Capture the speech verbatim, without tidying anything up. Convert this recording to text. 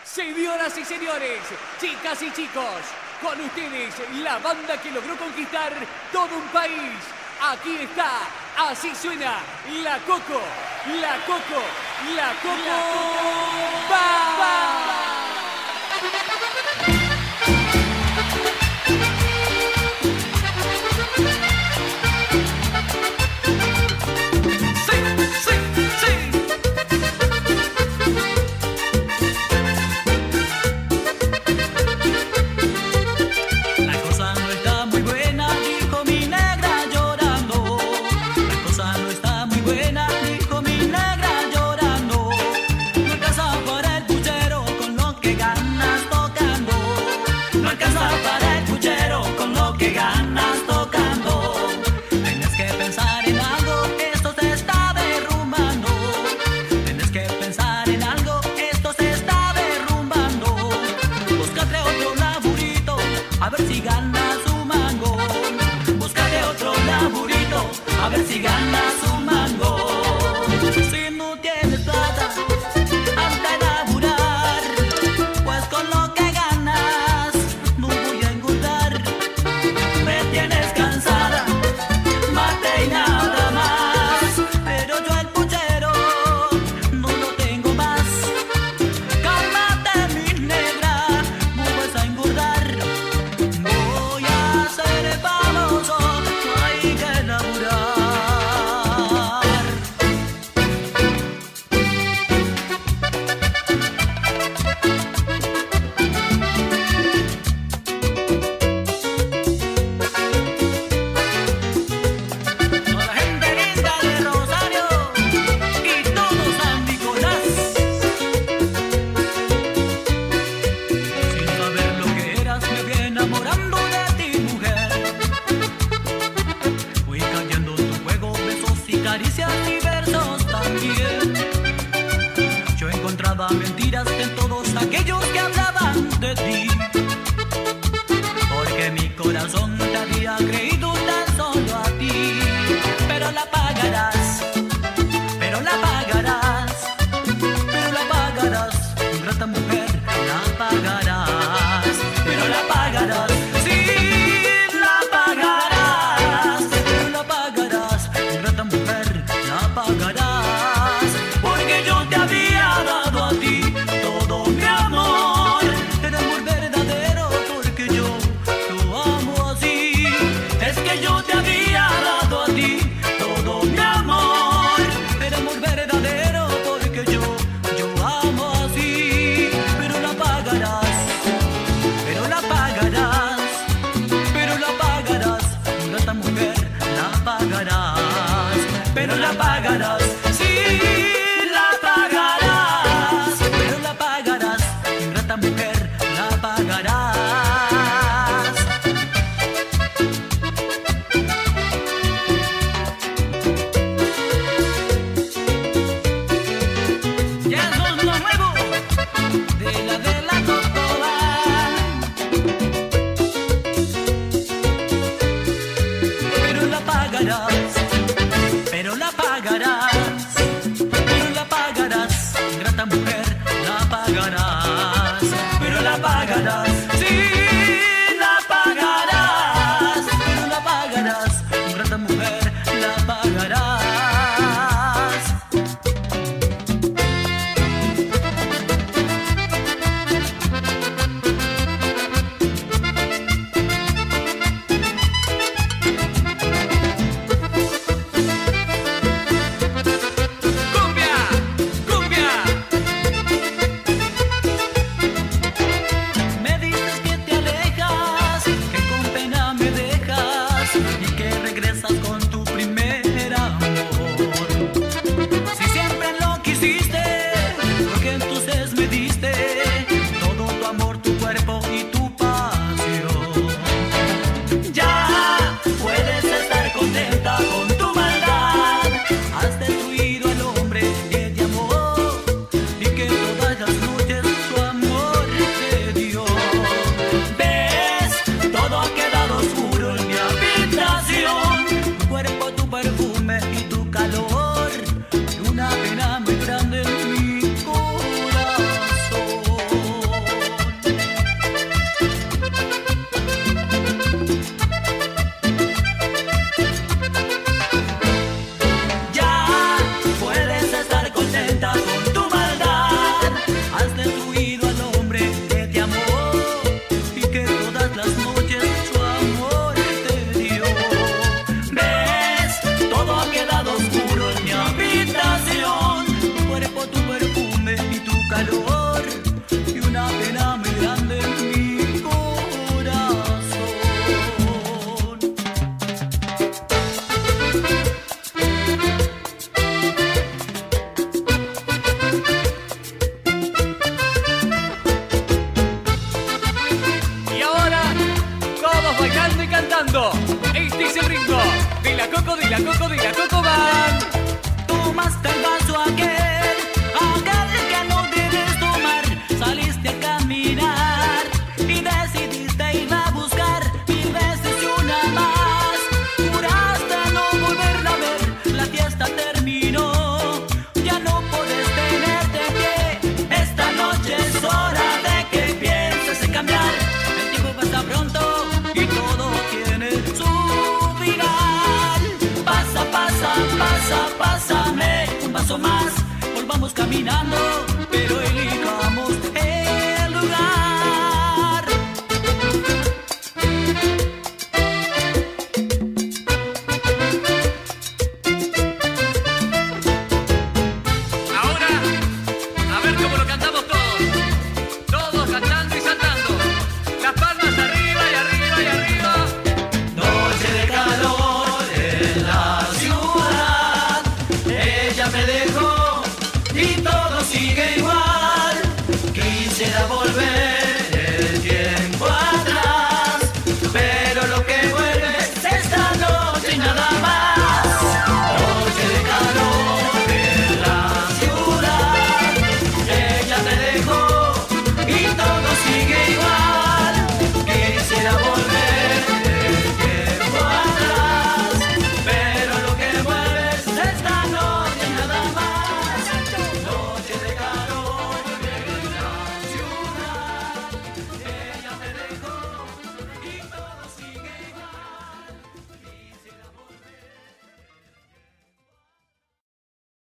Señoras y señores, chicas y chicos, con ustedes la banda que logró conquistar todo un país. Aquí está, así suena La Coco, La Coco, La Coco. ¡Va! ¡Va! A ver si ganas un mango. Búscate otro laburito, a ver si ganas un mango. Si no tienes plata, anda a laburar, pues con lo que ganas no voy a engordar. Me tienes cansada, mate y nada más, pero yo el puchero no lo tengo más. Cálmate, mi negra, no vas a engordar. Caricias y versos también. Yo encontraba mentiras en todos aquellos que hablaban de ti, porque mi corazón te había creído tan solo a ti. Pero la pagarás, pero la pagarás, pero la pagarás, ingrata mujer, la pagarás, pero la pagarás. Pagarás, porque yo te había dado a ti todo mi amor, el amor verdadero, porque yo lo amo así. Es que yo te había dado a ti todo mi amor, el amor verdadero, porque yo, yo amo así. mundo. Este es el ritmo de la Coco, de la Coco, de la Coco Band. Tomaste el vaso aquel, aquel que no debes tomar. Saliste a caminar y decidiste ir a buscar mil veces y una más. Juraste no volverla a ver, la fiesta terminó. Ya no puedes tenerte en pie. Esta noche es hora de que empieces a cambiar. El tiempo pasa pronto y todo tiene su final. Pasa, pasa, pasa, pásame un paso más. Volvamos caminando, pero elijamos el lugar. Ahora, a ver cómo lo cantamos todos. Todos cantando y saltando. Las palmas arriba y arriba y arriba. Noche de calor en la ciudad. Ella me dejó y todo sigue igual. Quisiera volver